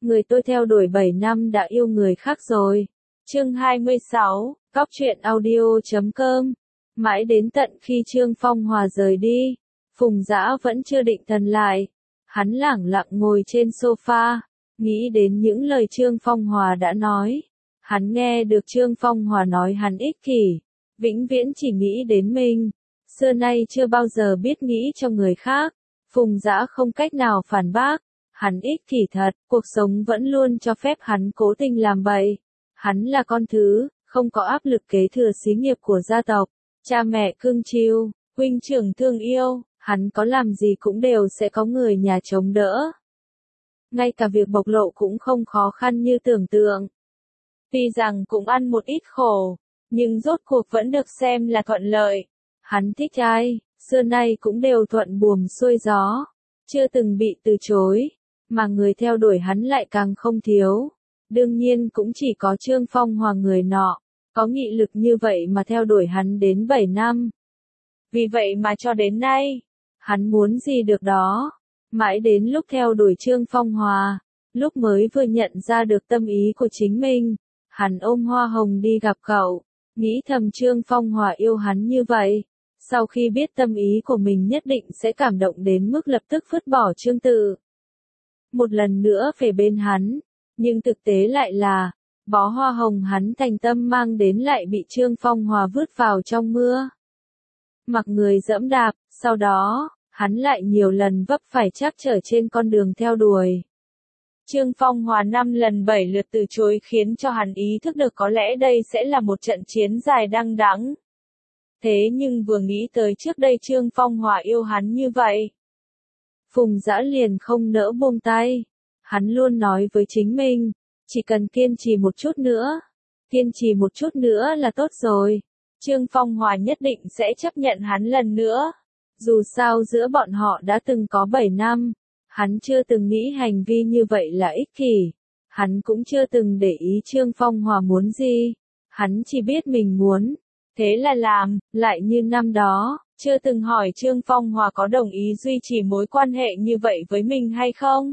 người tôi theo đuổi 7 năm đã yêu người khác rồi. Chương 26, Góc truyện audio.com. Mãi đến tận khi Trương Phong Hòa rời đi, Phùng Dã vẫn chưa định thần lại. Hắn lẳng lặng ngồi trên sofa, nghĩ đến những lời Trương Phong Hòa đã nói. Hắn nghe được Trương Phong Hòa nói hắn ích kỷ, vĩnh viễn chỉ nghĩ đến mình, xưa nay chưa bao giờ biết nghĩ cho người khác. Phùng Dã không cách nào phản bác, hắn ích kỷ thật, cuộc sống vẫn luôn cho phép hắn cố tình làm bậy. Hắn là con thứ, không có áp lực kế thừa xí nghiệp của gia tộc, cha mẹ cưng chiều, huynh trưởng thương yêu, hắn có làm gì cũng đều sẽ có người nhà chống đỡ. Ngay cả việc bộc lộ cũng không khó khăn như tưởng tượng. Tuy rằng cũng ăn một ít khổ, nhưng rốt cuộc vẫn được xem là thuận lợi. Hắn thích ai, xưa nay cũng đều thuận buồm xuôi gió, chưa từng bị từ chối, mà người theo đuổi hắn lại càng không thiếu. Đương nhiên cũng chỉ có Trương Phong Hòa người nọ, có nghị lực như vậy mà theo đuổi hắn đến 7 năm. Vì vậy mà cho đến nay, hắn muốn gì được đó. Mãi đến lúc theo đuổi Trương Phong Hòa, lúc mới vừa nhận ra được tâm ý của chính mình, hắn ôm hoa hồng đi gặp cậu, nghĩ thầm Trương Phong Hòa yêu hắn như vậy. Sau khi biết tâm ý của mình nhất định sẽ cảm động đến mức lập tức vứt bỏ Trương Tự. Một lần nữa về bên hắn, nhưng thực tế lại là, bó hoa hồng hắn thành tâm mang đến lại bị Trương Phong Hòa vứt vào trong mưa. Mặc người dẫm đạp, sau đó, hắn lại nhiều lần vấp phải trắc trở trên con đường theo đuổi. Trương Phong Hòa 5 lần 7 lượt từ chối khiến cho hắn ý thức được có lẽ đây sẽ là một trận chiến dài đăng đẵng. Thế nhưng vừa nghĩ tới trước đây Trương Phong Hòa yêu hắn như vậy, Phùng Dã liền không nỡ buông tay. Hắn luôn nói với chính mình, chỉ cần kiên trì một chút nữa, kiên trì một chút nữa là tốt rồi. Trương Phong Hòa nhất định sẽ chấp nhận hắn lần nữa. Dù sao giữa bọn họ đã từng có 7 năm, hắn chưa từng nghĩ hành vi như vậy là ích kỷ. Hắn cũng chưa từng để ý Trương Phong Hòa muốn gì. Hắn chỉ biết mình muốn, thế là làm, lại như năm đó, chưa từng hỏi Trương Phong Hòa có đồng ý duy trì mối quan hệ như vậy với mình hay không.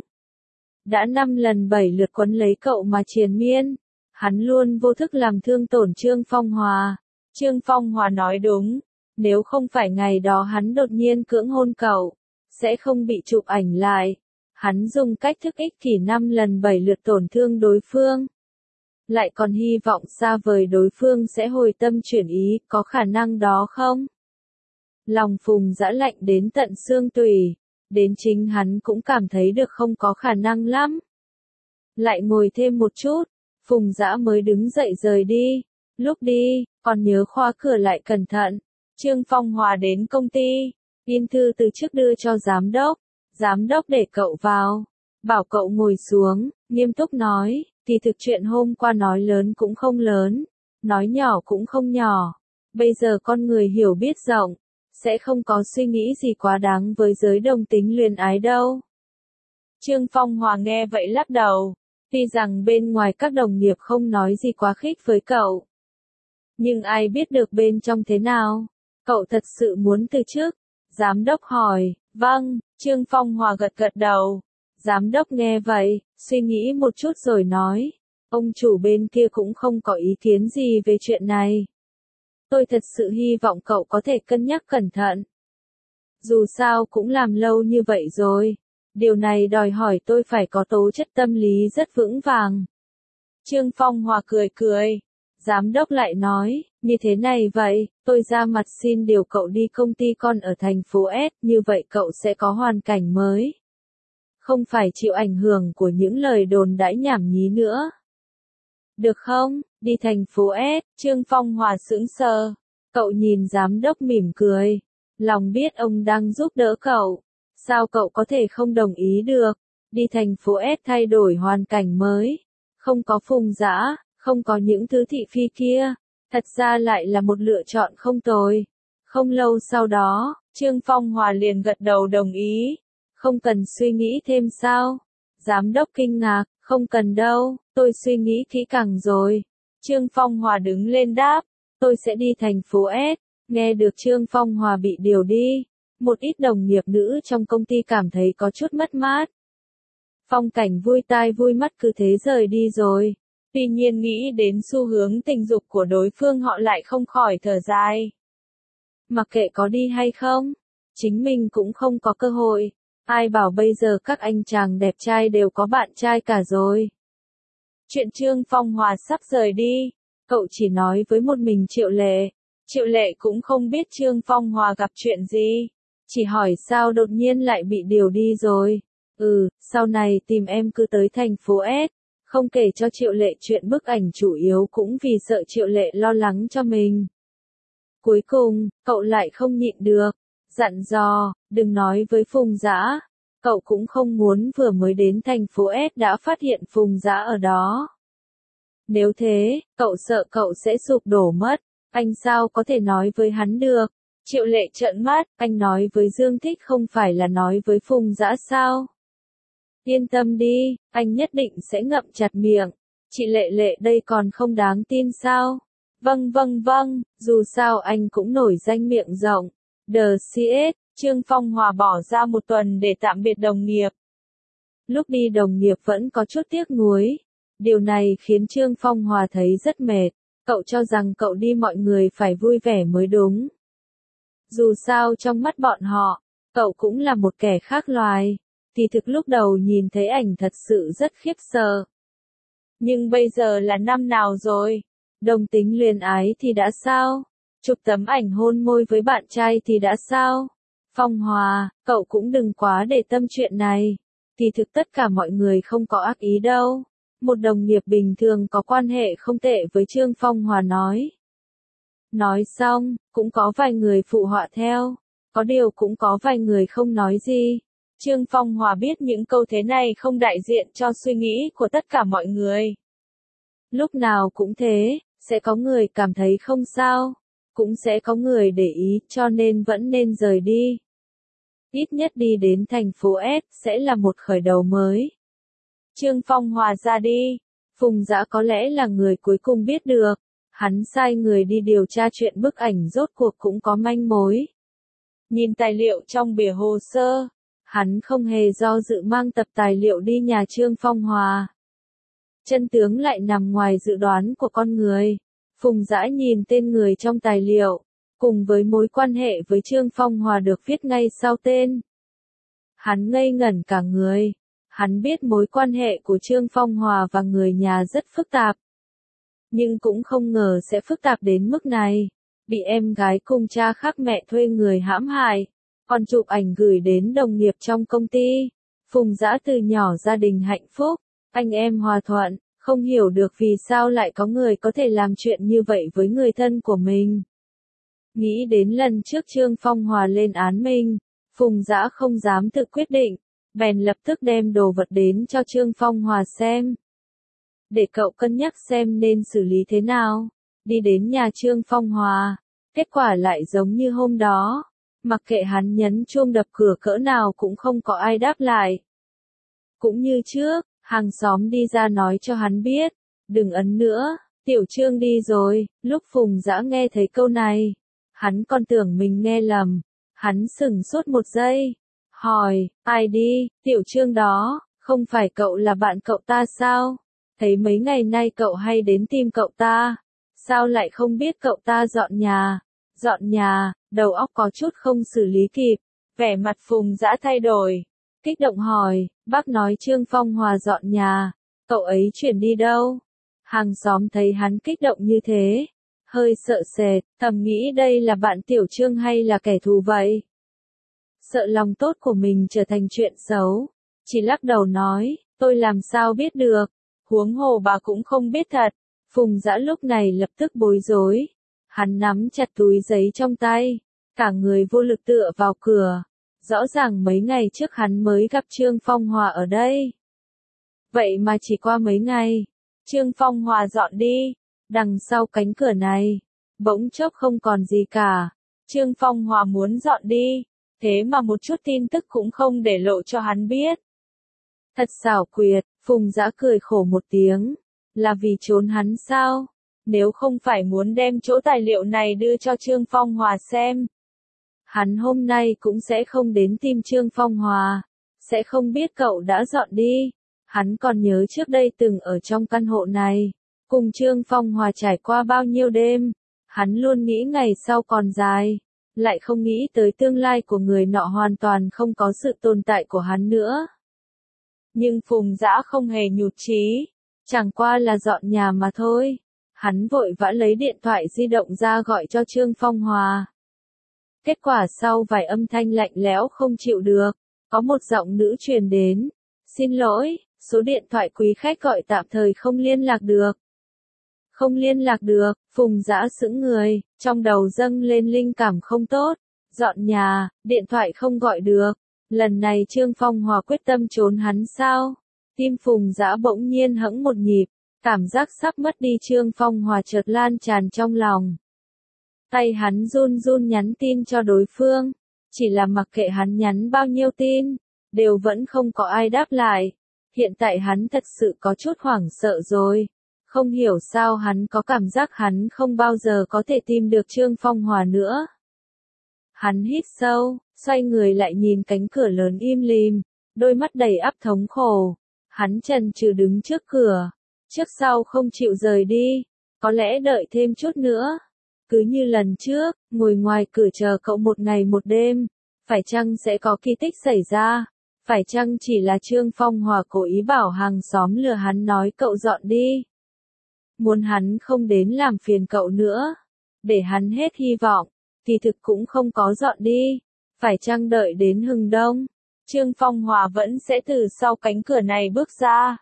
Đã 5 lần 7 lượt quấn lấy cậu mà triền miên, hắn luôn vô thức làm thương tổn Trương Phong Hòa. Trương Phong Hòa nói đúng, nếu không phải ngày đó hắn đột nhiên cưỡng hôn cậu, sẽ không bị chụp ảnh lại. Hắn dùng cách thức ích kỷ 5 lần 7 lượt tổn thương đối phương. Lại còn hy vọng xa vời đối phương sẽ hồi tâm chuyển ý, có khả năng đó không? Lòng Phùng Dã lạnh đến tận xương tủy, đến chính hắn cũng cảm thấy được không có khả năng lắm. Lại ngồi thêm một chút, Phùng Dã mới đứng dậy rời đi. Lúc đi, còn nhớ khóa cửa lại cẩn thận. Trương Phong Hòa đến công ty, in thư từ trước đưa cho giám đốc để cậu vào, bảo cậu ngồi xuống, nghiêm túc nói, thì thực chuyện hôm qua nói lớn cũng không lớn, nói nhỏ cũng không nhỏ. Bây giờ con người hiểu biết rộng, sẽ không có suy nghĩ gì quá đáng với giới đồng tính luyến ái đâu. Trương Phong Hòa nghe vậy lắc đầu, tuy rằng bên ngoài các đồng nghiệp không nói gì quá khích với cậu. Nhưng ai biết được bên trong thế nào? Cậu thật sự muốn từ chức? Giám đốc hỏi. Vâng, Trương Phong Hòa gật gật đầu. Giám đốc nghe vậy, suy nghĩ một chút rồi nói. Ông chủ bên kia cũng không có ý kiến gì về chuyện này. Tôi thật sự hy vọng cậu có thể cân nhắc cẩn thận. Dù sao cũng làm lâu như vậy rồi. Điều này đòi hỏi tôi phải có tố chất tâm lý rất vững vàng. Trương Phong Hòa cười cười. Giám đốc lại nói, như thế này vậy, tôi ra mặt xin điều cậu đi công ty con ở thành phố S, như vậy cậu sẽ có hoàn cảnh mới. Không phải chịu ảnh hưởng của những lời đồn đãi nhảm nhí nữa. Được không, đi thành phố S, Trương Phong Hòa sững sờ. Cậu nhìn giám đốc mỉm cười. Lòng biết ông đang giúp đỡ cậu. Sao cậu có thể không đồng ý được? Đi thành phố S thay đổi hoàn cảnh mới. Không có Phùng Dã, không có những thứ thị phi kia. Thật ra lại là một lựa chọn không tồi. Không lâu sau đó, Trương Phong Hòa liền gật đầu đồng ý. Không cần suy nghĩ thêm sao? Giám đốc kinh ngạc, không cần đâu, tôi suy nghĩ kỹ càng rồi. Trương Phong Hòa đứng lên đáp, tôi sẽ đi thành phố S. Nghe được Trương Phong Hòa bị điều đi, một ít đồng nghiệp nữ trong công ty cảm thấy có chút mất mát. Phong cảnh vui tai vui mắt cứ thế rời đi rồi. Tuy nhiên nghĩ đến xu hướng tình dục của đối phương họ lại không khỏi thở dài. Mặc kệ có đi hay không, chính mình cũng không có cơ hội. Ai bảo bây giờ các anh chàng đẹp trai đều có bạn trai cả rồi. Chuyện Trương Phong Hòa sắp rời đi, cậu chỉ nói với một mình Triệu Lệ. Triệu Lệ cũng không biết Trương Phong Hòa gặp chuyện gì. Chỉ hỏi sao đột nhiên lại bị điều đi rồi. Sau này tìm em cứ tới thành phố S. Không kể cho Triệu Lệ chuyện bức ảnh chủ yếu cũng vì sợ Triệu Lệ lo lắng cho mình. Cuối cùng, cậu lại không nhịn được. Dặn dò, đừng nói với Phùng Dã. Cậu cũng không muốn vừa mới đến thành phố S đã phát hiện Phùng Dã ở đó. Nếu thế, cậu sợ cậu sẽ sụp đổ mất. Anh sao có thể nói với hắn được? Triệu Lệ trợn mắt, anh nói với Dương Thích không phải là nói với Phùng Dã sao? Yên tâm đi, anh nhất định sẽ ngậm chặt miệng. Chị Lệ Lệ đây còn không đáng tin sao? Vâng, dù sao anh cũng nổi danh miệng rộng. The CS, Trương Phong Hòa bỏ ra 1 tuần để tạm biệt đồng nghiệp. Lúc đi đồng nghiệp vẫn có chút tiếc nuối. Điều này khiến Trương Phong Hòa thấy rất mệt. Cậu cho rằng cậu đi mọi người phải vui vẻ mới đúng. Dù sao trong mắt bọn họ, cậu cũng là một kẻ khác loài. Thì thực lúc đầu nhìn thấy ảnh thật sự rất khiếp sợ. Nhưng bây giờ là năm nào rồi? Đồng tính luyến ái thì đã sao? Chụp tấm ảnh hôn môi với bạn trai thì đã sao? Phong Hòa, cậu cũng đừng quá để tâm chuyện này. Thì thực tất cả mọi người không có ác ý đâu. Một đồng nghiệp bình thường có quan hệ không tệ với Trương Phong Hòa nói. Nói xong, cũng có vài người phụ họa theo. Có điều cũng có vài người không nói gì. Trương Phong Hòa biết những câu thế này không đại diện cho suy nghĩ của tất cả mọi người. Lúc nào cũng thế, sẽ có người cảm thấy không sao. Cũng sẽ có người để ý cho nên vẫn nên rời đi. Ít nhất đi đến thành phố S sẽ là một khởi đầu mới. Trương Phong Hòa ra đi. Phùng Dã có lẽ là người cuối cùng biết được. Hắn sai người đi điều tra chuyện bức ảnh rốt cuộc cũng có manh mối. Nhìn tài liệu trong bìa hồ sơ, hắn không hề do dự mang tập tài liệu đi nhà Trương Phong Hòa. Chân tướng lại nằm ngoài dự đoán của con người. Phùng Dã nhìn tên người trong tài liệu, cùng với mối quan hệ với Trương Phong Hòa được viết ngay sau tên. Hắn ngây ngẩn cả người. Hắn biết mối quan hệ của Trương Phong Hòa và người nhà rất phức tạp. Nhưng cũng không ngờ sẽ phức tạp đến mức này. Bị em gái cùng cha khác mẹ thuê người hãm hại. Còn chụp ảnh gửi đến đồng nghiệp trong công ty. Phùng Dã từ nhỏ gia đình hạnh phúc. Anh em hòa thuận. Không hiểu được vì sao lại có người có thể làm chuyện như vậy với người thân của mình. Nghĩ đến lần trước Trương Phong Hòa lên án mình. Phùng Dã không dám tự quyết định. Bèn lập tức đem đồ vật đến cho Trương Phong Hòa xem. Để cậu cân nhắc xem nên xử lý thế nào. Đi đến nhà Trương Phong Hòa. Kết quả lại giống như hôm đó. Mặc kệ hắn nhấn chuông đập cửa cỡ nào cũng không có ai đáp lại. Cũng như trước, hàng xóm đi ra nói cho hắn biết. Đừng ấn nữa, Tiểu Trương đi rồi. Lúc Phùng Dã nghe thấy câu này, hắn còn tưởng mình nghe lầm. Hắn sửng sốt một giây. Hỏi, ai đi, Tiểu Trương đó, không phải cậu là bạn cậu ta sao? Thấy mấy ngày nay cậu hay đến tìm cậu ta. Sao lại không biết cậu ta dọn nhà? Dọn nhà, đầu óc có chút không xử lý kịp. Vẻ mặt Phùng Dã thay đổi. Kích động hỏi, bác nói Trương Phong Hòa dọn nhà. Cậu ấy chuyển đi đâu? Hàng xóm thấy hắn kích động như thế. Hơi sợ sệt, thầm nghĩ đây là bạn Tiểu Trương hay là kẻ thù vậy? Sợ lòng tốt của mình trở thành chuyện xấu. Chỉ lắc đầu nói, tôi làm sao biết được. Huống hồ bà cũng không biết thật. Phùng Dã lúc này lập tức bối rối. Hắn nắm chặt túi giấy trong tay. Cả người vô lực tựa vào cửa. Rõ ràng mấy ngày trước hắn mới gặp Trương Phong Hòa ở đây. Vậy mà chỉ qua mấy ngày. Trương Phong Hòa dọn đi. Đằng sau cánh cửa này. Bỗng chốc không còn gì cả. Trương Phong Hòa muốn dọn đi. Thế mà một chút tin tức cũng không để lộ cho hắn biết. Thật xảo quyệt, Phùng Dã cười khổ một tiếng. Là vì trốn hắn sao? Nếu không phải muốn đem chỗ tài liệu này đưa cho Trương Phong Hòa xem. Hắn hôm nay cũng sẽ không đến tìm Trương Phong Hòa. Sẽ không biết cậu đã dọn đi. Hắn còn nhớ trước đây từng ở trong căn hộ này, cùng Trương Phong Hòa trải qua bao nhiêu đêm. Hắn luôn nghĩ ngày sau còn dài, lại không nghĩ tới tương lai của người nọ hoàn toàn không có sự tồn tại của hắn nữa. Nhưng Phùng Dã không hề nhụt chí, chẳng qua là dọn nhà mà thôi. Hắn vội vã lấy điện thoại di động ra gọi cho Trương Phong Hòa. Kết quả sau vài âm thanh lạnh lẽo không chịu được, có một giọng nữ truyền đến. Xin lỗi, số điện thoại quý khách gọi tạm thời không liên lạc được. Không liên lạc được, Phùng Dã sững người, trong đầu dâng lên linh cảm không tốt. Dọn nhà, điện thoại không gọi được. Lần này Trương Phong Hòa quyết tâm trốn hắn sao? Tim Phùng Dã bỗng nhiên hẫng một nhịp, cảm giác sắp mất đi Trương Phong Hòa chợt lan tràn trong lòng. Tay hắn run run nhắn tin cho đối phương, chỉ là mặc kệ hắn nhắn bao nhiêu tin, đều vẫn không có ai đáp lại. Hiện tại hắn thật sự có chút hoảng sợ rồi. Không hiểu sao hắn có cảm giác hắn không bao giờ có thể tìm được Trương Phong Hòa nữa. Hắn hít sâu, xoay người lại nhìn cánh cửa lớn im lìm, đôi mắt đầy áp thống khổ. Hắn chần chừ đứng trước cửa, trước sau không chịu rời đi, có lẽ đợi thêm chút nữa. Cứ như lần trước, ngồi ngoài cửa chờ cậu một ngày một đêm, phải chăng sẽ có kỳ tích xảy ra? Phải chăng chỉ là Trương Phong Hòa cố ý bảo hàng xóm lừa hắn nói cậu dọn đi? Muốn hắn không đến làm phiền cậu nữa, để hắn hết hy vọng, thì thực cũng không có dọn đi. Phải chăng đợi đến hừng đông, Trương Phong Hòa vẫn sẽ từ sau cánh cửa này bước ra?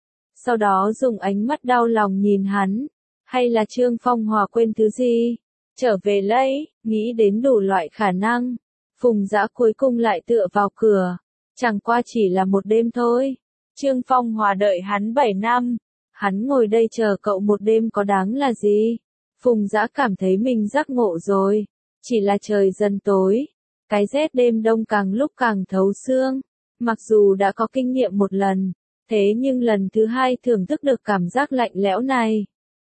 Sau đó dùng ánh mắt đau lòng nhìn hắn, hay là Trương Phong Hòa quên thứ gì? Trở về lấy, nghĩ đến đủ loại khả năng. Phùng Dã cuối cùng lại tựa vào cửa, chẳng qua chỉ là một đêm thôi. Trương Phong Hòa đợi hắn 7 năm. Hắn ngồi đây chờ cậu một đêm có đáng là gì? Phùng Dã cảm thấy mình giác ngộ rồi. Chỉ là trời dần tối, cái rét đêm đông càng lúc càng thấu xương. Mặc dù đã có kinh nghiệm một lần, thế nhưng lần thứ hai thưởng thức được cảm giác lạnh lẽo này.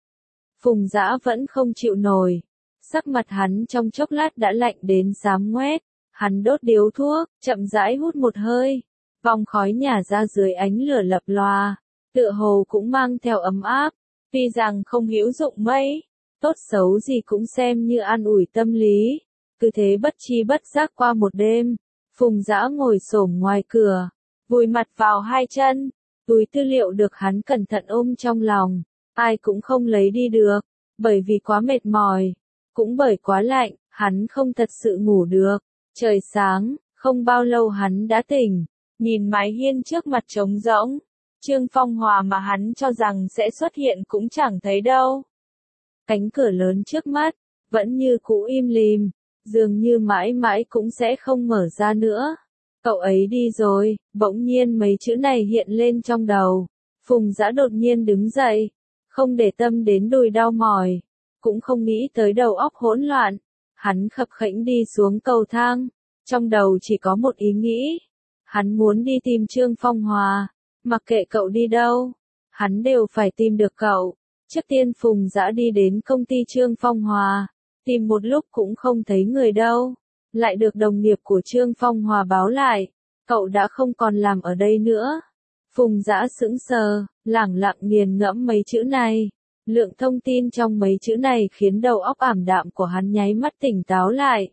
Phùng Dã vẫn không chịu nổi. Sắc mặt hắn trong chốc lát đã lạnh đến xám ngoét. Hắn đốt điếu thuốc, chậm rãi hút một hơi. Vòng khói nhả ra dưới ánh lửa lập lòa, tựa hồ cũng mang theo ấm áp. Tuy rằng không hữu dụng mấy, tốt xấu gì cũng xem như an ủi tâm lý. Cứ thế bất chi bất giác qua một đêm, Phùng Dã ngồi xổm ngoài cửa, vùi mặt vào hai chân, túi tư liệu được hắn cẩn thận ôm trong lòng, ai cũng không lấy đi được, bởi vì quá mệt mỏi, cũng bởi quá lạnh, hắn không thật sự ngủ được. Trời sáng, không bao lâu hắn đã tỉnh, nhìn mái hiên trước mặt trống rỗng, Trương Phong Hòa mà hắn cho rằng sẽ xuất hiện cũng chẳng thấy đâu. Cánh cửa lớn trước mắt, vẫn như cũ im lìm, dường như mãi mãi cũng sẽ không mở ra nữa. Cậu ấy đi rồi, bỗng nhiên mấy chữ này hiện lên trong đầu. Phùng Dã đột nhiên đứng dậy, không để tâm đến đùi đau mỏi, cũng không nghĩ tới đầu óc hỗn loạn. Hắn khập khẽnh đi xuống cầu thang, trong đầu chỉ có một ý nghĩ. Hắn muốn đi tìm Trương Phong Hòa, mặc kệ cậu đi đâu, hắn đều phải tìm được cậu. Trước tiên Phùng Dã đi đến công ty Trương Phong Hòa, tìm một lúc cũng không thấy người đâu. Lại được đồng nghiệp của Trương Phong Hòa báo lại, cậu đã không còn làm ở đây nữa. Phùng Dã sững sờ, lẳng lặng nghiền ngẫm mấy chữ này. Lượng thông tin trong mấy chữ này khiến đầu óc ảm đạm của hắn nháy mắt tỉnh táo lại.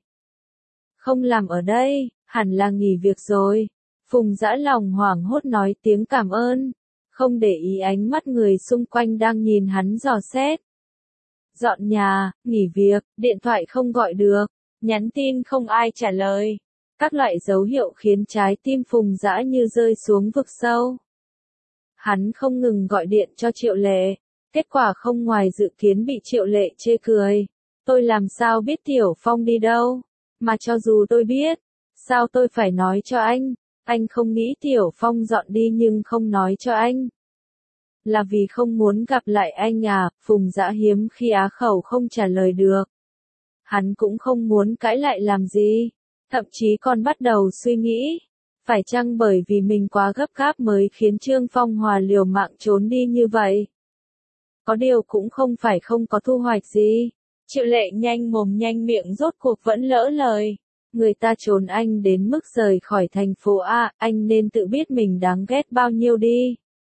Không làm ở đây, hẳn là nghỉ việc rồi. Phùng Dã lòng hoảng hốt nói tiếng cảm ơn, không để ý ánh mắt người xung quanh đang nhìn hắn dò xét. Dọn nhà, nghỉ việc, điện thoại không gọi được, nhắn tin không ai trả lời. Các loại dấu hiệu khiến trái tim Phùng Dã như rơi xuống vực sâu. Hắn không ngừng gọi điện cho Triệu Lệ. Kết quả không ngoài dự kiến bị Triệu Lệ chê cười. Tôi làm sao biết Tiểu Phong đi đâu? Mà cho dù tôi biết, sao tôi phải nói cho anh không nghĩ Tiểu Phong dọn đi nhưng không nói cho anh. Là vì không muốn gặp lại anh à? Phùng Dã hiếm khi á khẩu không trả lời được. Hắn cũng không muốn cãi lại làm gì, thậm chí còn bắt đầu suy nghĩ, phải chăng bởi vì mình quá gấp gáp mới khiến Trương Phong Hòa liều mạng trốn đi như vậy. Có điều cũng không phải không có thu hoạch gì. Triệu Lệ nhanh mồm nhanh miệng rốt cuộc vẫn lỡ lời. Người ta trốn anh đến mức rời khỏi thành phố A, anh nên tự biết mình đáng ghét bao nhiêu đi.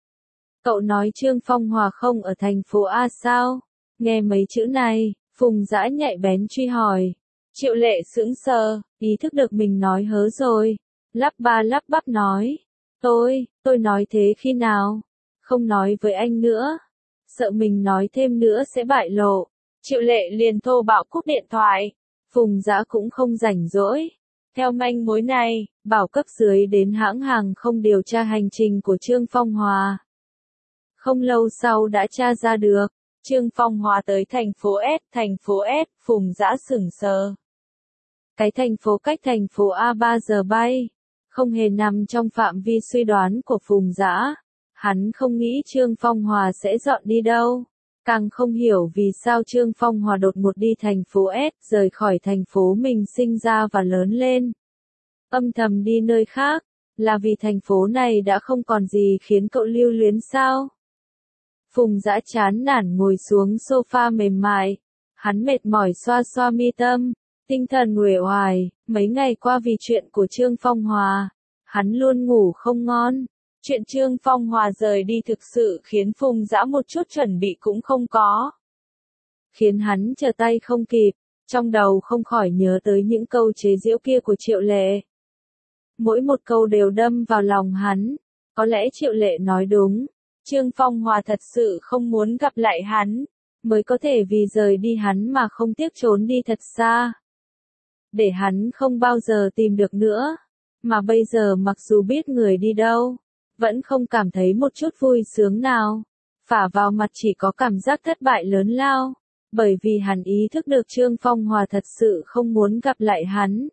Cậu nói Trương Phong Hòa không ở thành phố A sao? Nghe mấy chữ này, Phùng Dã nhạy bén truy hỏi. Triệu Lệ sững sờ, ý thức được mình nói hớ rồi. Lắp ba lắp bắp nói. Tôi nói thế khi nào? Không nói với anh nữa. Sợ mình nói thêm nữa sẽ bại lộ. Triệu Lệ liền thô bạo cúp điện thoại. Phùng Dã cũng không rảnh rỗi. Theo manh mối này, bảo cấp dưới đến hãng hàng không điều tra hành trình của Trương Phong Hòa. Không lâu sau đã tra ra được, Trương Phong Hòa tới thành phố S, Phùng Dã sững sờ. Cái thành phố cách thành phố A 3 giờ bay, không hề nằm trong phạm vi suy đoán của Phùng Dã. Hắn không nghĩ Trương Phong Hòa sẽ dọn đi đâu, càng không hiểu vì sao Trương Phong Hòa đột ngột đi thành phố S, rời khỏi thành phố mình sinh ra và lớn lên. Âm thầm đi nơi khác, là vì thành phố này đã không còn gì khiến cậu lưu luyến sao? Phùng Dã chán nản ngồi xuống sofa mềm mại, hắn mệt mỏi xoa xoa mi tâm, tinh thần uể oải, mấy ngày qua vì chuyện của Trương Phong Hòa, hắn luôn ngủ không ngon. Chuyện Trương Phong Hòa rời đi thực sự khiến Phùng Dã một chút chuẩn bị cũng không có. Khiến hắn trở tay không kịp, trong đầu không khỏi nhớ tới những câu chế giễu kia của Triệu Lệ. Mỗi một câu đều đâm vào lòng hắn, có lẽ Triệu Lệ nói đúng. Trương Phong Hòa thật sự không muốn gặp lại hắn, mới có thể vì rời đi hắn mà không tiếc trốn đi thật xa. Để hắn không bao giờ tìm được nữa, mà bây giờ mặc dù biết người đi đâu, vẫn không cảm thấy một chút vui sướng nào. Phả vào mặt chỉ có cảm giác thất bại lớn lao, bởi vì hắn ý thức được Trương Phong Hòa thật sự không muốn gặp lại hắn.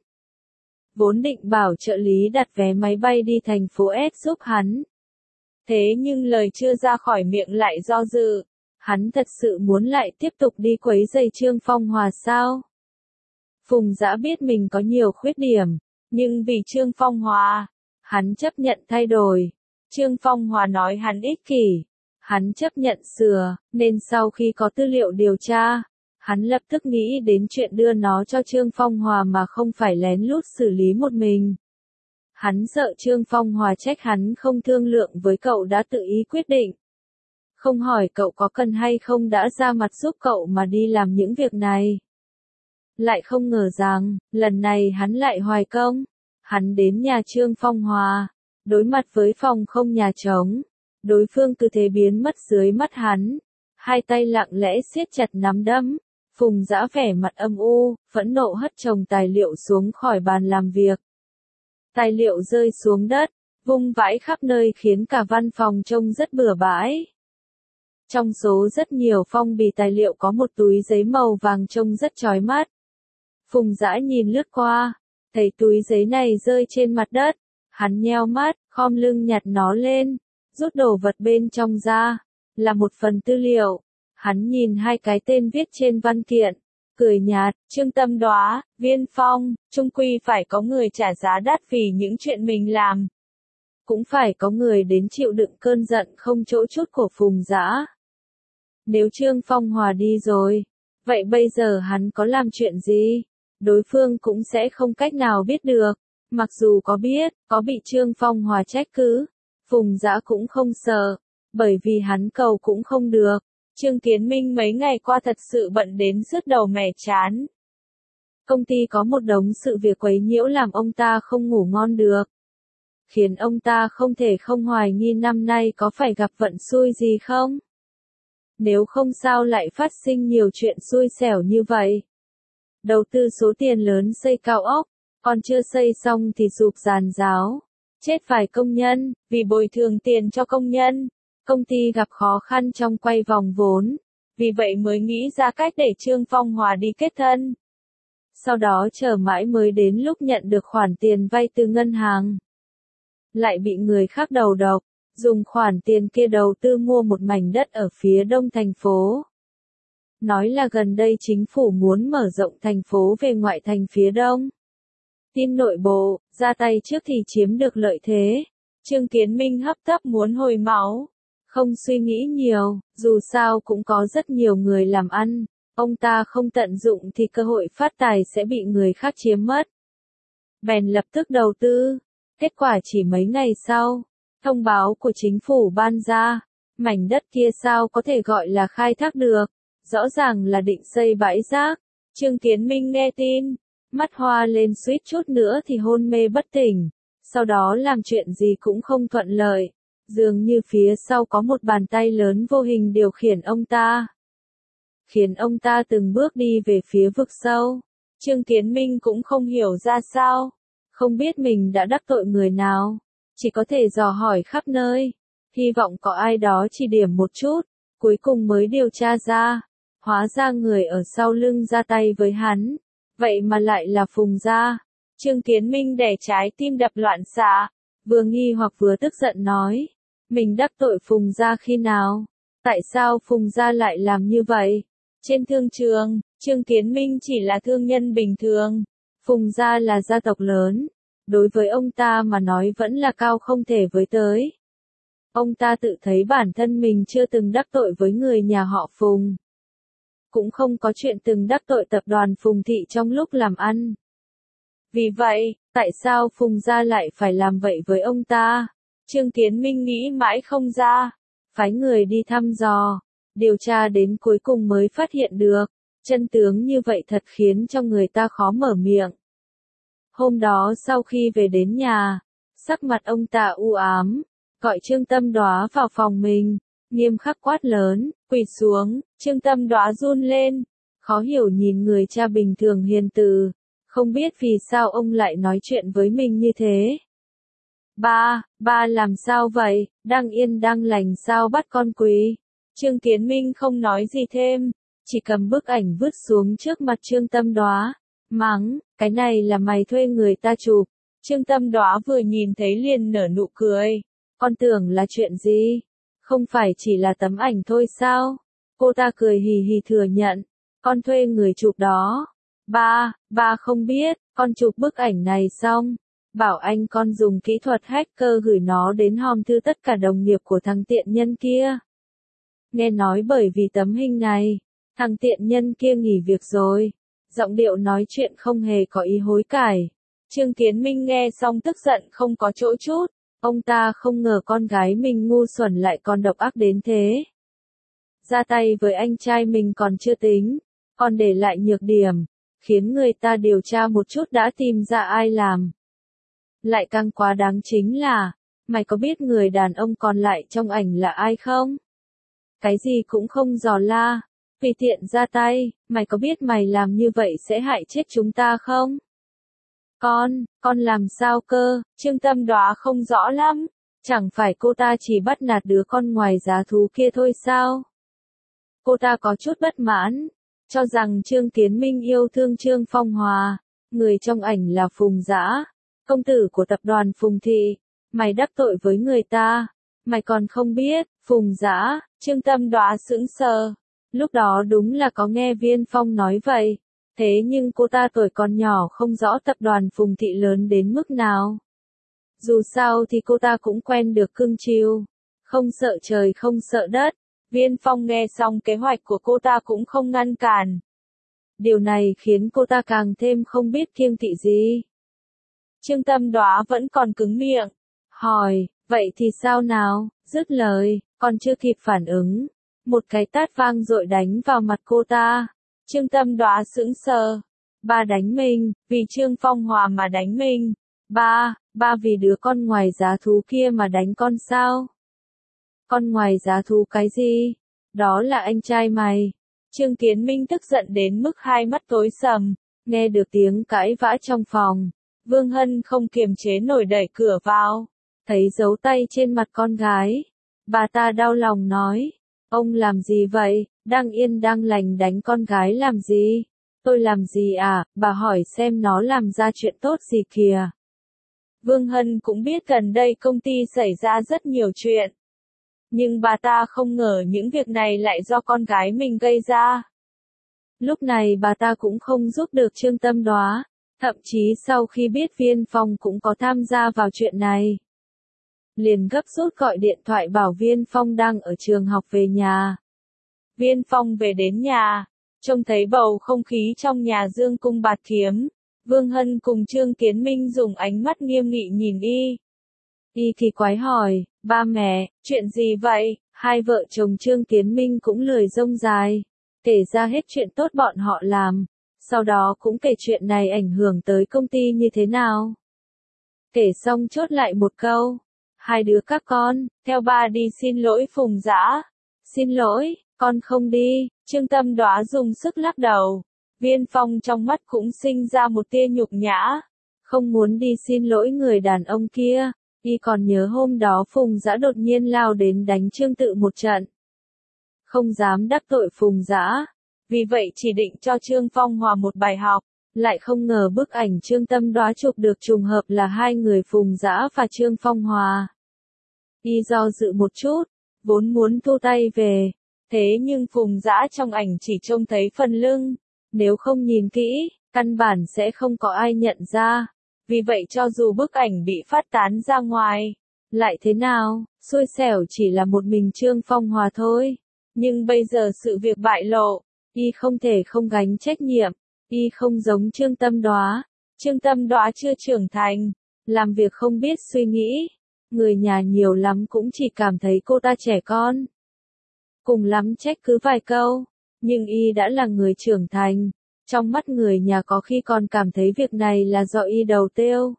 Vốn định bảo trợ lý đặt vé máy bay đi thành phố S giúp hắn. Thế nhưng lời chưa ra khỏi miệng lại do dự, hắn thật sự muốn lại tiếp tục đi quấy rầy Trương Phong Hòa sao? Phùng Dã biết mình có nhiều khuyết điểm, nhưng vì Trương Phong Hòa, hắn chấp nhận thay đổi. Trương Phong Hòa nói hắn ích kỷ, hắn chấp nhận sửa, nên sau khi có tư liệu điều tra, hắn lập tức nghĩ đến chuyện đưa nó cho Trương Phong Hòa mà không phải lén lút xử lý một mình. Hắn sợ Trương Phong Hòa trách hắn không thương lượng với cậu đã tự ý quyết định. Không hỏi cậu có cần hay không đã ra mặt giúp cậu mà đi làm những việc này. Lại không ngờ rằng, lần này hắn lại hoài công. Hắn đến nhà Trương Phong Hòa, đối mặt với phòng không nhà trống. Đối phương cứ thế biến mất dưới mắt hắn. Hai tay lặng lẽ siết chặt nắm đấm. Phùng Dã vẻ mặt âm u, phẫn nộ hất chồng tài liệu xuống khỏi bàn làm việc. Tài liệu rơi xuống đất, vung vãi khắp nơi khiến cả văn phòng trông rất bừa bãi. Trong số rất nhiều phong bì tài liệu có một túi giấy màu vàng trông rất chói mắt. Phùng Dã nhìn lướt qua, thấy túi giấy này rơi trên mặt đất. Hắn nheo mắt, khom lưng nhặt nó lên, rút đồ vật bên trong ra, là một phần tư liệu. Hắn nhìn hai cái tên viết trên văn kiện, cười nhạt, Trương Tâm Đóa, Viên Phong, chung quy phải có người trả giá đắt vì những chuyện mình làm. Cũng phải có người đến chịu đựng cơn giận không chỗ chút của Phùng Dã. Nếu Trương Phong Hòa đi rồi, vậy bây giờ hắn có làm chuyện gì? Đối phương cũng sẽ không cách nào biết được. Mặc dù có biết, có bị Trương Phong Hòa trách cứ, Phùng Dã cũng không sợ, bởi vì hắn cầu cũng không được. Trương Kiến Minh mấy ngày qua thật sự bận đến sứt đầu mẻ trán. Công ty có một đống sự việc quấy nhiễu làm ông ta không ngủ ngon được. Khiến ông ta không thể không hoài nghi năm nay có phải gặp vận xui gì không? Nếu không sao lại phát sinh nhiều chuyện xui xẻo như vậy. Đầu tư số tiền lớn xây cao ốc, còn chưa xây xong thì sụp giàn giáo. Chết vài công nhân, vì bồi thường tiền cho công nhân. Công ty gặp khó khăn trong quay vòng vốn, vì vậy mới nghĩ ra cách để Trương Phong Hòa đi kết thân. Sau đó chờ mãi mới đến lúc nhận được khoản tiền vay từ ngân hàng. Lại bị người khác đầu độc, dùng khoản tiền kia đầu tư mua một mảnh đất ở phía đông thành phố. Nói là gần đây chính phủ muốn mở rộng thành phố về ngoại thành phía đông. Tin nội bộ, ra tay trước thì chiếm được lợi thế. Trương Kiến Minh hấp tấp muốn hồi máu. Không suy nghĩ nhiều, dù sao cũng có rất nhiều người làm ăn, ông ta không tận dụng thì cơ hội phát tài sẽ bị người khác chiếm mất. Bèn lập tức đầu tư, kết quả chỉ mấy ngày sau, thông báo của chính phủ ban ra, Mảnh đất kia sao có thể gọi là khai thác được, rõ ràng là định xây bãi rác. Trương Kiến Minh nghe tin, mắt hoa lên suýt chút nữa thì hôn mê bất tỉnh, sau đó làm chuyện gì cũng không thuận lợi, dường như phía sau có một bàn tay lớn vô hình điều khiển ông ta, khiến ông ta từng bước đi về phía vực sâu. Trương Kiến Minh cũng không hiểu ra sao, không biết mình đã đắc tội người nào, chỉ có thể dò hỏi khắp nơi, hy vọng có ai đó chỉ điểm một chút, cuối cùng mới điều tra ra, hóa ra người ở sau lưng ra tay với hắn, vậy mà lại là Phùng gia. Trương Kiến Minh đè trái tim đập loạn xạ, vừa nghi hoặc vừa tức giận nói, mình đắc tội Phùng gia khi nào? Tại sao Phùng gia lại làm như vậy? Trên thương trường, Trương Kiến Minh chỉ là thương nhân bình thường, Phùng gia là gia tộc lớn, đối với ông ta mà nói vẫn là cao không thể với tới. Ông ta tự thấy bản thân mình chưa từng đắc tội với người nhà họ Phùng, cũng không có chuyện từng đắc tội tập đoàn Phùng Thị trong lúc làm ăn. Vì vậy, tại sao Phùng gia lại phải làm vậy với ông ta? Trương Kiến Minh nghĩ mãi không ra, phái người đi thăm dò, điều tra đến cuối cùng mới phát hiện được, chân tướng như vậy thật khiến cho người ta khó mở miệng. Hôm đó sau khi về đến nhà, sắc mặt ông ta u ám, gọi Trương Tâm Đoá vào phòng mình, nghiêm khắc quát lớn, quỳ xuống. Trương Tâm Đoá run lên, khó hiểu nhìn người cha bình thường hiền từ, không biết vì sao ông lại nói chuyện với mình như thế. Ba làm sao vậy, đang yên đang lành sao bắt con quỳ? Trương Kiến Minh không nói gì thêm, chỉ cầm bức ảnh vứt xuống trước mặt Trương Tâm Đoá, mắng, cái này là mày thuê người ta chụp. Trương Tâm Đoá vừa nhìn thấy liền nở nụ cười, con tưởng là chuyện gì? Không phải chỉ là tấm ảnh thôi sao? Cô ta cười hì hì thừa nhận, con thuê người chụp đó. Ba không biết, con chụp bức ảnh này xong, bảo anh con dùng kỹ thuật hacker gửi nó đến hòm thư tất cả đồng nghiệp của thằng tiện nhân kia. Nghe nói bởi vì tấm hình này, thằng tiện nhân kia nghỉ việc rồi. Giọng điệu nói chuyện không hề có ý hối cải. Trương Kiến Minh nghe xong tức giận không có chỗ chút, ông ta không ngờ con gái mình ngu xuẩn lại còn độc ác đến thế. Ra tay với anh trai mình còn chưa tính, còn để lại nhược điểm, khiến người ta điều tra một chút đã tìm ra ai làm. Lại càng quá đáng chính là, mày có biết người đàn ông còn lại trong ảnh là ai không? Cái gì cũng không dò la, vì tiện ra tay, mày có biết mày làm như vậy sẽ hại chết chúng ta không? Con làm sao cơ? Trương Tâm Đoá không rõ lắm, chẳng phải cô ta chỉ bắt nạt đứa con ngoài giá thú kia thôi sao? Cô ta có chút bất mãn, cho rằng Trương Kiến Minh yêu thương Trương Phong Hòa, người trong ảnh là Phùng Dã, công tử của tập đoàn Phùng Thị, mày đắc tội với người ta, mày còn không biết. Phùng Dã. Trương Tâm Đoá sững sờ, lúc đó đúng là có nghe Viên Phong nói vậy, thế nhưng cô ta tuổi còn nhỏ không rõ tập đoàn Phùng Thị lớn đến mức nào. Dù sao thì cô ta cũng quen được cưng chiều, không sợ trời không sợ đất. Viên Phong nghe xong kế hoạch của cô ta cũng không ngăn cản. Điều này khiến cô ta càng thêm không biết kiêng kỵ gì. Trương Tâm Đoá vẫn còn cứng miệng, hỏi, vậy thì sao nào? Dứt lời, còn chưa kịp phản ứng, một cái tát vang dội đánh vào mặt cô ta. Trương Tâm Đoá sững sờ. Ba đánh mình, vì Trương Phong Hòa mà đánh mình. Ba vì đứa con ngoài giá thú kia mà đánh con sao? Con ngoài giá thú cái gì? Đó là anh trai mày. Trương Kiến Minh tức giận đến mức hai mắt tối sầm, nghe được tiếng cãi vã trong phòng. Vương Hân không kiềm chế nổi đẩy cửa vào, thấy dấu tay trên mặt con gái. Bà ta đau lòng nói, ông làm gì vậy, đang yên đang lành đánh con gái làm gì? Tôi làm gì à, bà hỏi xem nó làm ra chuyện tốt gì kìa. Vương Hân cũng biết gần đây công ty xảy ra rất nhiều chuyện. Nhưng bà ta không ngờ những việc này lại do con gái mình gây ra. Lúc này bà ta cũng không giúp được Trương Tâm Đoá, thậm chí sau khi biết Viên Phong cũng có tham gia vào chuyện này, liền gấp rút gọi điện thoại bảo Viên Phong đang ở trường học về nhà. Viên Phong về đến nhà, trông thấy bầu không khí trong nhà dương cung bạt kiếm, Vương Hân cùng Trương Kiến Minh dùng ánh mắt nghiêm nghị nhìn y. Y kỳ quái hỏi, ba mẹ, chuyện gì vậy, Hai vợ chồng Trương Kiến Minh cũng lười rông dài, kể ra hết chuyện tốt bọn họ làm, sau đó cũng kể chuyện này ảnh hưởng tới công ty như thế nào. Kể xong chốt lại một câu, hai đứa các con, theo ba đi xin lỗi Phùng Dã. Xin lỗi, con không đi, Trương Tâm Đoá dùng sức lắc đầu. Viên Phong trong mắt cũng sinh ra một tia nhục nhã, không muốn đi xin lỗi người đàn ông kia. Y còn nhớ hôm đó Phùng Dã đột nhiên lao đến đánh Trương Tự một trận. Không dám đắc tội Phùng Dã, vì vậy chỉ định cho Trương Phong Hòa một bài học, lại không ngờ bức ảnh Trương Tâm Đoá chụp được trùng hợp là hai người Phùng Dã và Trương Phong Hòa. Y do dự một chút, vốn muốn thu tay về, thế nhưng Phùng Dã trong ảnh chỉ trông thấy phần lưng, nếu không nhìn kỹ, căn bản sẽ không có ai nhận ra. Vì vậy cho dù bức ảnh bị phát tán ra ngoài, lại thế nào, xui xẻo chỉ là một mình Trương Phong Hòa thôi. Nhưng bây giờ sự việc bại lộ, y không thể không gánh trách nhiệm, y không giống Trương Tâm Đoá. Trương Tâm Đoá chưa trưởng thành, làm việc không biết suy nghĩ, người nhà nhiều lắm cũng chỉ cảm thấy cô ta trẻ con. Cùng lắm trách cứ vài câu, nhưng y đã là người trưởng thành. Trong mắt người nhà có khi còn cảm thấy việc này là do y đầu tiêu.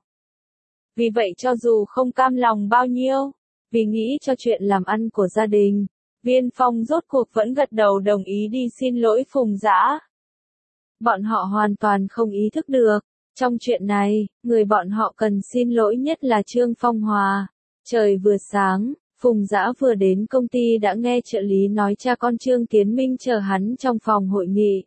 Vì vậy cho dù không cam lòng bao nhiêu, vì nghĩ cho chuyện làm ăn của gia đình, Viên Phong rốt cuộc vẫn gật đầu đồng ý đi xin lỗi Phùng Dã. Bọn họ hoàn toàn không ý thức được, trong chuyện này, người bọn họ cần xin lỗi nhất là Trương Phong Hòa. Trời vừa sáng, Phùng Dã vừa đến công ty đã nghe trợ lý nói cha con Trương Kiến Minh chờ hắn trong phòng hội nghị.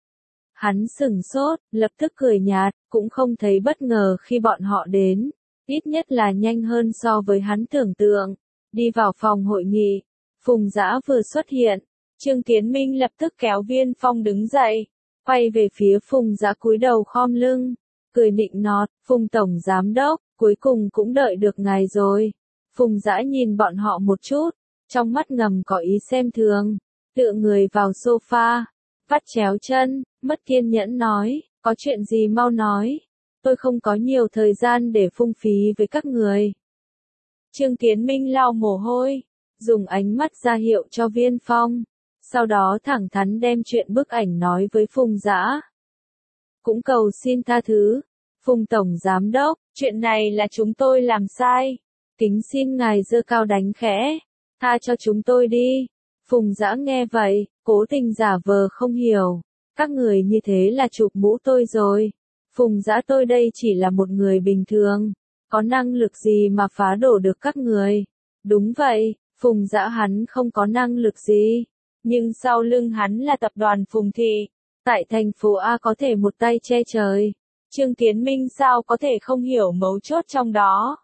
Hắn sửng sốt, lập tức cười nhạt, cũng không thấy bất ngờ khi bọn họ đến, ít nhất là nhanh hơn so với hắn tưởng tượng. Đi vào phòng hội nghị, Phùng Dã vừa xuất hiện, Trương Kiến Minh lập tức kéo Viên Phong đứng dậy, quay về phía Phùng Dã cúi đầu khom lưng, cười nịnh nọt, Phùng Tổng Giám Đốc, cuối cùng cũng đợi được ngài rồi. Phùng Dã nhìn bọn họ một chút, trong mắt ngầm có ý xem thường, tựa người vào sofa, vắt chéo chân, mất kiên nhẫn nói, có chuyện gì mau nói, tôi không có nhiều thời gian để phung phí với các người. Trương Kiến Minh lau mồ hôi, dùng ánh mắt ra hiệu cho Viên Phong, sau đó thẳng thắn đem chuyện bức ảnh nói với Phùng Dã. Cũng cầu xin tha thứ, Phùng Tổng Giám Đốc, chuyện này là chúng tôi làm sai, kính xin ngài giơ cao đánh khẽ, tha cho chúng tôi đi. Phùng Dã nghe vậy, cố tình giả vờ không hiểu, các người như thế là chụp mũ tôi rồi. Phùng Dã tôi đây chỉ là một người bình thường, có năng lực gì mà phá đổ được các người. Đúng vậy, Phùng Dã hắn không có năng lực gì, nhưng sau lưng hắn là tập đoàn Phùng Thị, tại thành phố A có thể một tay che trời. Trương Kiến Minh sao có thể không hiểu mấu chốt trong đó.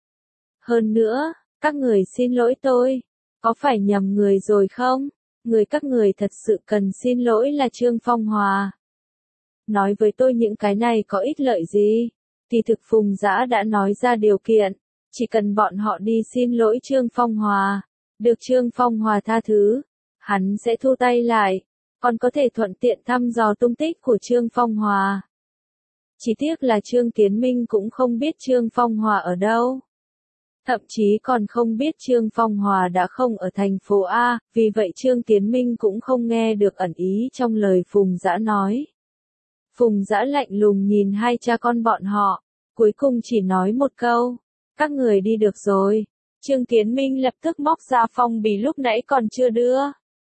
Hơn nữa, các người xin lỗi tôi, có phải nhầm người rồi không? Người các người thật sự cần xin lỗi là Trương Phong Hòa. Nói với tôi những cái này có ích lợi gì? Kỳ thực Phùng Dã đã nói ra điều kiện, chỉ cần bọn họ đi xin lỗi Trương Phong Hòa, được Trương Phong Hòa tha thứ, hắn sẽ thu tay lại, còn có thể thuận tiện thăm dò tung tích của Trương Phong Hòa. Chỉ tiếc là Trương Kiến Minh cũng không biết Trương Phong Hòa ở đâu. Thậm chí còn không biết Trương Phong Hòa đã không ở thành phố A, vì vậy Trương Kiến Minh cũng không nghe được ẩn ý trong lời Phùng Dã nói. Phùng Dã lạnh lùng nhìn hai cha con bọn họ, cuối cùng chỉ nói một câu, các người đi được rồi. Trương Kiến Minh lập tức móc ra phong bì lúc nãy còn chưa đưa.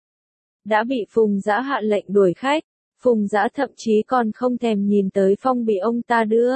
Đã bị Phùng Dã hạ lệnh đuổi khách, Phùng Dã thậm chí còn không thèm nhìn tới phong bì ông ta đưa.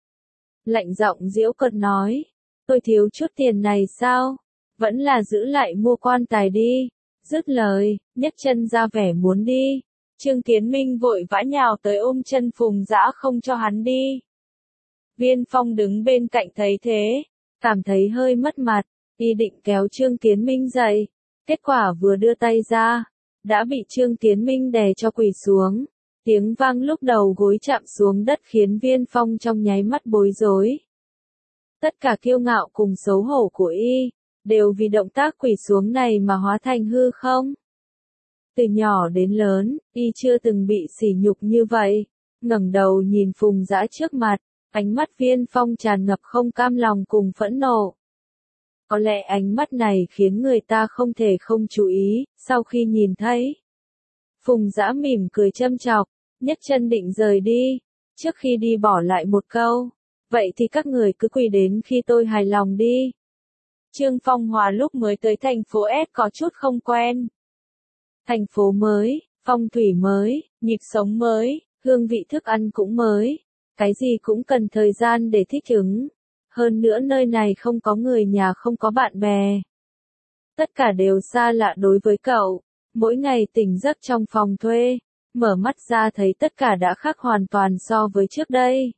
Lạnh giọng giễu cợt nói, tôi thiếu chút tiền này sao? Vẫn là giữ lại mua quan tài đi. Dứt lời, nhấc chân ra vẻ muốn đi. Trương Kiến Minh vội vã nhào tới ôm chân Phùng Dã không cho hắn đi. Viên Phong đứng bên cạnh thấy thế, cảm thấy hơi mất mặt, y định kéo Trương Kiến Minh dậy. Kết quả vừa đưa tay ra, đã bị Trương Kiến Minh đè cho quỳ xuống. Tiếng vang lúc đầu gối chạm xuống đất khiến Viên Phong trong nháy mắt bối rối. Tất cả kiêu ngạo cùng xấu hổ của y, đều vì động tác quỳ xuống này mà hóa thành hư không. Từ nhỏ đến lớn, y chưa từng bị sỉ nhục như vậy. Ngẩng đầu nhìn Phùng Dã trước mặt, ánh mắt Viên Phong tràn ngập không cam lòng cùng phẫn nộ. Có lẽ ánh mắt này khiến người ta không thể không chú ý, sau khi nhìn thấy. Phùng Dã mỉm cười châm chọc, nhấc chân định rời đi, trước khi đi bỏ lại một câu. Vậy thì các người cứ quỳ đến khi tôi hài lòng đi. Trương Phong Hòa lúc mới tới thành phố S có chút không quen. Thành phố mới, phong thủy mới, nhịp sống mới, hương vị thức ăn cũng mới. Cái gì cũng cần thời gian để thích ứng. Hơn nữa nơi này không có người nhà, không có bạn bè. Tất cả đều xa lạ đối với cậu. Mỗi ngày tỉnh giấc trong phòng thuê, mở mắt ra thấy tất cả đã khác hoàn toàn so với trước đây.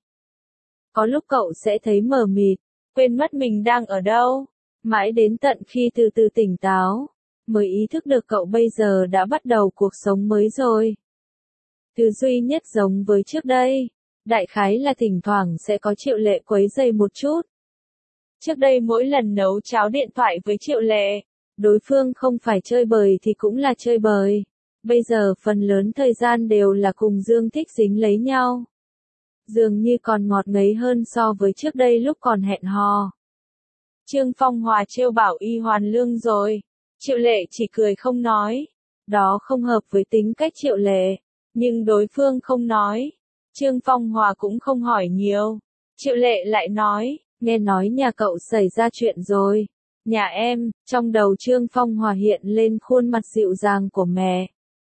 Có lúc cậu sẽ thấy mờ mịt, quên mất mình đang ở đâu. Mãi đến tận khi từ từ tỉnh táo, mới ý thức được cậu bây giờ đã bắt đầu cuộc sống mới rồi. Thứ duy nhất giống với trước đây, đại khái là thỉnh thoảng sẽ có Triệu Lệ quấy rầy một chút. Trước đây mỗi lần nấu cháo điện thoại với Triệu Lệ, đối phương không phải chơi bời thì cũng là chơi bời. Bây giờ phần lớn thời gian đều là cùng Dương Thích dính lấy nhau. Dường như còn ngọt ngấy hơn so với trước đây lúc còn hẹn hò. Trương Phong Hòa trêu bảo y hoàn lương rồi. Triệu Lệ chỉ cười không nói. Đó không hợp với tính cách Triệu Lệ. Nhưng đối phương không nói. Trương Phong Hòa cũng không hỏi nhiều. Triệu Lệ lại nói, nghe nói nhà cậu xảy ra chuyện rồi. Nhà em, trong đầu Trương Phong Hòa hiện lên khuôn mặt dịu dàng của mẹ.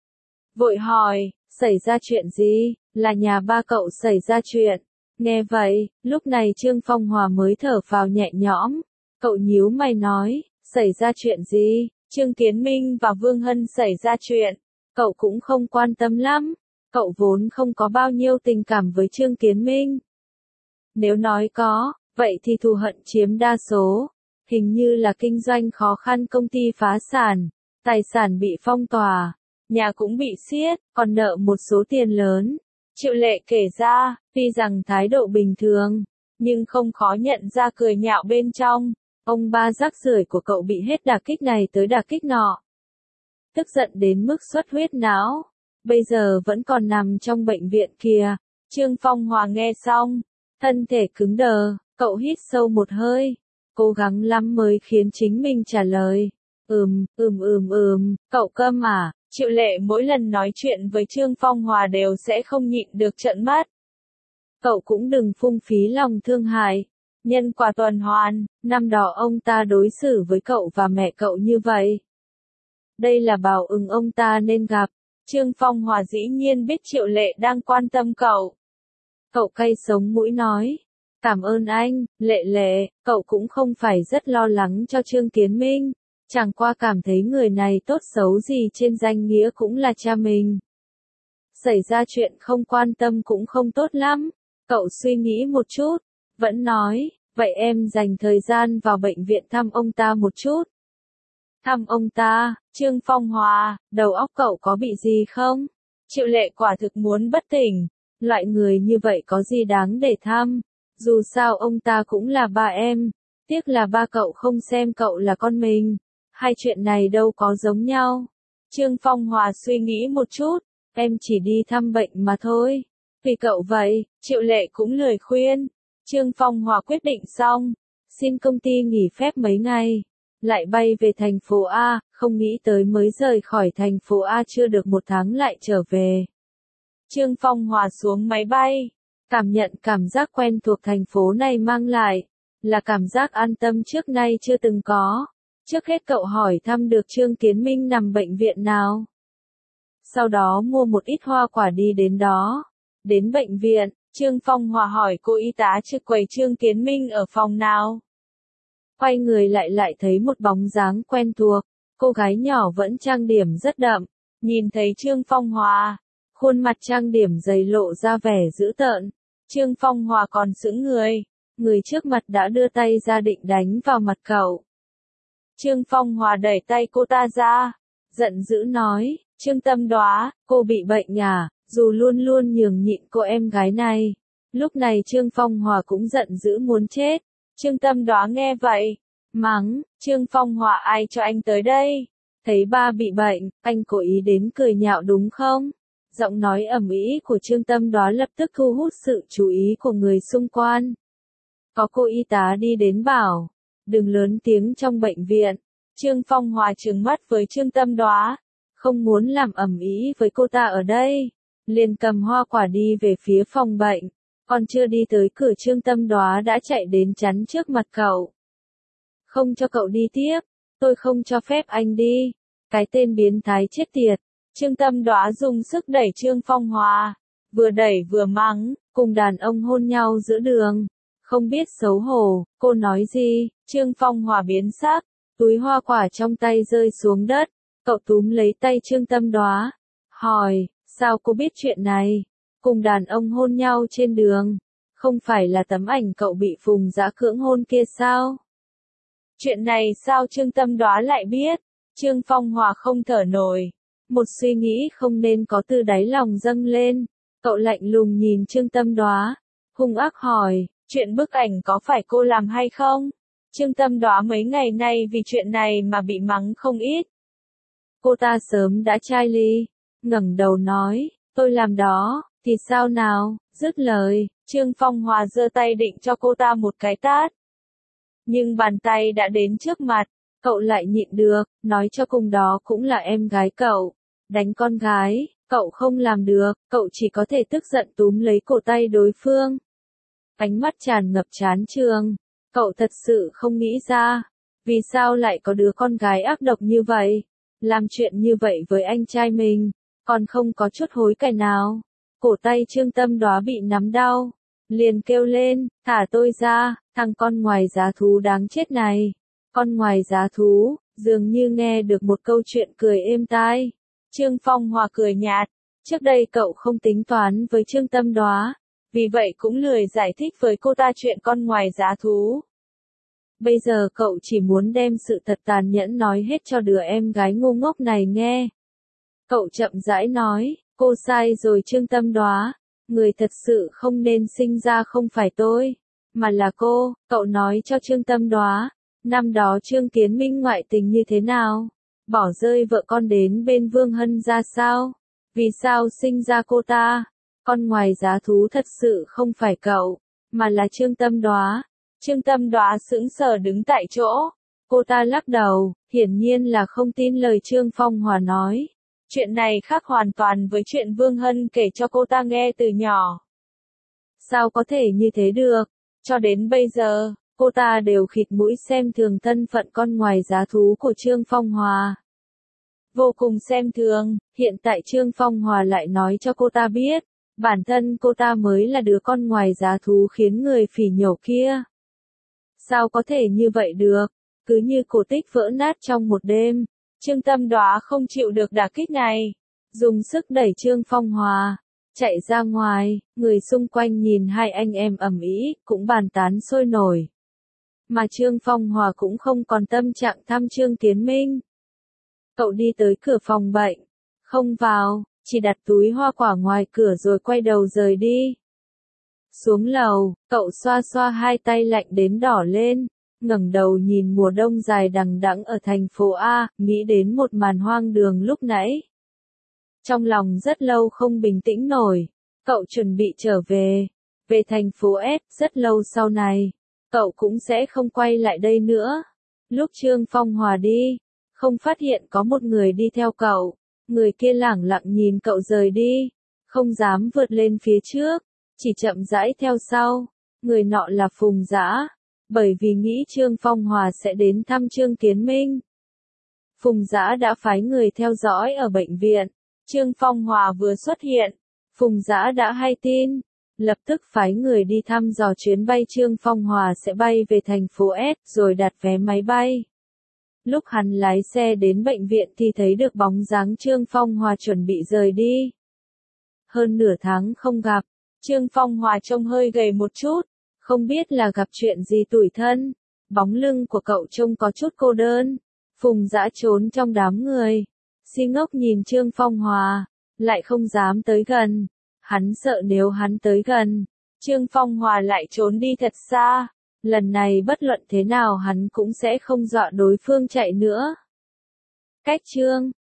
Vội hỏi, xảy ra chuyện gì? Là nhà ba cậu xảy ra chuyện. Nghe vậy, lúc này Trương Phong Hòa mới thở phào nhẹ nhõm. Cậu nhíu mày nói, xảy ra chuyện gì? Trương Kiến Minh và Vương Hân xảy ra chuyện. Cậu cũng không quan tâm lắm. Cậu vốn không có bao nhiêu tình cảm với Trương Kiến Minh. Nếu nói có, vậy thì thù hận chiếm đa số. Hình như là kinh doanh khó khăn, công ty phá sản, tài sản bị phong tỏa, nhà cũng bị siết, còn nợ một số tiền lớn. Triệu Lệ kể ra, tuy rằng thái độ bình thường, nhưng không khó nhận ra cười nhạo bên trong. Ông ba rác rưởi của cậu bị hết đả kích này tới đả kích nọ. Tức giận đến mức xuất huyết não. Bây giờ vẫn còn nằm trong bệnh viện kìa. Trương Phong Hòa nghe xong, thân thể cứng đờ, cậu hít sâu một hơi. Cố gắng lắm mới khiến chính mình trả lời. Cậu câm à? Triệu Lệ mỗi lần nói chuyện với Trương Phong Hòa đều sẽ không nhịn được trợn mắt. Cậu cũng đừng phung phí lòng thương hại. Nhân quả tuần hoàn, năm đó ông ta đối xử với cậu và mẹ cậu như vậy. Đây là báo ứng ông ta nên gặp. Trương Phong Hòa dĩ nhiên biết Triệu Lệ đang quan tâm cậu. Cậu cay sống mũi nói. Cảm ơn anh, Lệ, cậu cũng không phải rất lo lắng cho Trương Kiến Minh. Chẳng qua cảm thấy người này tốt xấu gì trên danh nghĩa cũng là cha mình. Xảy ra chuyện không quan tâm cũng không tốt lắm. Cậu suy nghĩ một chút, vẫn nói, vậy em dành thời gian vào bệnh viện thăm ông ta một chút. Thăm ông ta, Trương Phong Hòa, đầu óc cậu có bị gì không? Triệu Lệ quả thực muốn bất tỉnh. Loại người như vậy có gì đáng để thăm? Dù sao ông ta cũng là ba em. Tiếc là ba cậu không xem cậu là con mình. Hai chuyện này đâu có giống nhau. Trương Phong Hòa suy nghĩ một chút. Em chỉ đi thăm bệnh mà thôi. Vì cậu vậy, Triệu Lệ cũng lười khuyên. Trương Phong Hòa quyết định xong. Xin công ty nghỉ phép mấy ngày. Lại bay về thành phố A, không nghĩ tới mới rời khỏi thành phố A chưa được một tháng lại trở về. Trương Phong Hòa xuống máy bay. Cảm nhận cảm giác quen thuộc thành phố này mang lại. Là cảm giác an tâm trước nay chưa từng có. Trước hết cậu hỏi thăm được Trương Kiến Minh nằm bệnh viện nào. Sau đó mua một ít hoa quả đi đến đó. Đến bệnh viện, Trương Phong Hòa hỏi cô y tá trực quầy Trương Kiến Minh ở phòng nào. Quay người lại thấy một bóng dáng quen thuộc. Cô gái nhỏ vẫn trang điểm rất đậm. Nhìn thấy Trương Phong Hòa, khuôn mặt trang điểm dày lộ ra vẻ dữ tợn. Trương Phong Hòa còn sững người. Người trước mặt đã đưa tay ra định đánh vào mặt cậu. Trương Phong Hòa đẩy tay cô ta ra. Giận dữ nói, Trương Tâm Đoá, cô bị bệnh à, dù luôn luôn nhường nhịn cô em gái này. Lúc này Trương Phong Hòa cũng giận dữ muốn chết. Trương Tâm Đoá nghe vậy, mắng, Trương Phong Hòa ai cho anh tới đây? Thấy ba bị bệnh, anh cố ý đến cười nhạo đúng không? Giọng nói ầm ĩ của Trương Tâm Đoá lập tức thu hút sự chú ý của người xung quanh. Có cô y tá đi đến bảo, đừng lớn tiếng trong bệnh viện. Trương Phong Hòa trừng mắt với Trương Tâm Đoá, không muốn làm ầm ĩ với cô ta ở đây, liền cầm hoa quả đi về phía phòng bệnh. Còn chưa đi tới cửa Trương Tâm Đoá đã chạy đến chắn trước mặt cậu. Không cho cậu đi tiếp, tôi không cho phép anh đi. Cái tên biến thái chết tiệt. Trương Tâm Đoá dùng sức đẩy Trương Phong Hòa, vừa đẩy vừa mắng, cùng đàn ông hôn nhau giữa đường. Không biết xấu hổ, cô nói gì? Trương Phong Hòa biến sắc, túi hoa quả trong tay rơi xuống đất. Cậu túm lấy tay Trương Tâm Đoá, hỏi, sao cô biết chuyện này? Cùng đàn ông hôn nhau trên đường, không phải là tấm ảnh cậu bị Phùng Dã cưỡng hôn kia sao? Chuyện này sao Trương Tâm Đoá lại biết? Trương Phong Hòa không thở nổi. Một suy nghĩ không nên có từ đáy lòng dâng lên. Cậu lạnh lùng nhìn Trương Tâm Đoá, hung ác hỏi, chuyện bức ảnh có phải cô làm hay không? Trương Tâm Đoá mấy ngày nay vì chuyện này mà bị mắng không ít. Cô ta sớm đã chai ly, ngẩng đầu nói, tôi làm đó, thì sao nào? Dứt lời, Trương Phong Hòa giơ tay định cho cô ta một cái tát. Nhưng bàn tay đã đến trước mặt, cậu lại nhịn được, nói cho cùng đó cũng là em gái cậu. Đánh con gái, cậu không làm được, cậu chỉ có thể tức giận túm lấy cổ tay đối phương. Ánh mắt tràn ngập chán trường, cậu thật sự không nghĩ ra, vì sao lại có đứa con gái ác độc như vậy, làm chuyện như vậy với anh trai mình, còn không có chút hối cải nào. Cổ tay Trương Tâm Đoá bị nắm đau, liền kêu lên, thả tôi ra, thằng con ngoài giá thú đáng chết này. Con ngoài giá thú, dường như nghe được một câu chuyện cười êm tai. Trương Phong Hòa cười nhạt, trước đây cậu không tính toán với Trương Tâm Đoá, vì vậy cũng lười giải thích với cô ta chuyện con ngoài giá thú. Bây giờ cậu chỉ muốn đem sự thật tàn nhẫn nói hết cho đứa em gái ngu ngốc này nghe. Cậu chậm rãi nói, cô sai rồi Trương Tâm Đoá, người thật sự không nên sinh ra không phải tôi, mà là cô. Cậu nói cho Trương Tâm Đoá, năm đó Trương Kiến Minh ngoại tình như thế nào, bỏ rơi vợ con đến bên Vương Hân ra sao, vì sao sinh ra cô ta. Con ngoài giá thú thật sự không phải cậu, mà là Trương Tâm Đoá. Trương Tâm Đoá sững sờ đứng tại chỗ, cô ta lắc đầu, hiển nhiên là không tin lời Trương Phong Hòa nói. Chuyện này khác hoàn toàn với chuyện Vương Hân kể cho cô ta nghe từ nhỏ. Sao có thể như thế được? Cho đến bây giờ, cô ta đều khịt mũi xem thường thân phận con ngoài giá thú của Trương Phong Hòa. Vô cùng xem thường, hiện tại Trương Phong Hòa lại nói cho cô ta biết, bản thân cô ta mới là đứa con ngoài giá thú khiến người phỉ nhổ kia. Sao có thể như vậy được? Cứ như cổ tích vỡ nát trong một đêm. Trương Tâm Đoá không chịu được đả kích này, dùng sức đẩy Trương Phong Hòa, chạy ra ngoài. Người xung quanh nhìn hai anh em ầm ĩ, cũng bàn tán sôi nổi. Mà Trương Phong Hòa cũng không còn tâm trạng thăm Trương Kiến Minh. Cậu đi tới cửa phòng bệnh, không vào, chỉ đặt túi hoa quả ngoài cửa rồi quay đầu rời đi. Xuống lầu, cậu xoa xoa hai tay lạnh đến đỏ lên, ngẩng đầu nhìn mùa đông dài đằng đẵng ở thành phố A, nghĩ đến một màn hoang đường lúc nãy. Trong lòng rất lâu không bình tĩnh nổi, cậu chuẩn bị trở về thành phố S. Rất lâu sau này, cậu cũng sẽ không quay lại đây nữa. Lúc Trương Phong Hòa đi, không phát hiện có một người đi theo cậu, người kia lẳng lặng nhìn cậu rời đi, không dám vượt lên phía trước, chỉ chậm rãi theo sau. Người nọ là Phùng Dã, bởi vì nghĩ Trương Phong Hòa sẽ đến thăm Trương Kiến Minh. Phùng Dã đã phái người theo dõi ở bệnh viện. Trương Phong Hòa vừa xuất hiện, Phùng Dã đã hay tin, lập tức phái người đi thăm dò chuyến bay Trương Phong Hòa sẽ bay về thành phố S rồi đặt vé máy bay. Lúc hắn lái xe đến bệnh viện thì thấy được bóng dáng Trương Phong Hòa chuẩn bị rời đi. Hơn nửa tháng không gặp, Trương Phong Hòa trông hơi gầy một chút, không biết là gặp chuyện gì tủi thân. Bóng lưng của cậu trông có chút cô đơn. Phùng Dã trốn trong đám người, si ngốc nhìn Trương Phong Hòa, lại không dám tới gần. Hắn sợ nếu hắn tới gần, Trương Phong Hòa lại trốn đi thật xa. Lần này bất luận thế nào hắn cũng sẽ không dọa đối phương chạy nữa. Cách Trương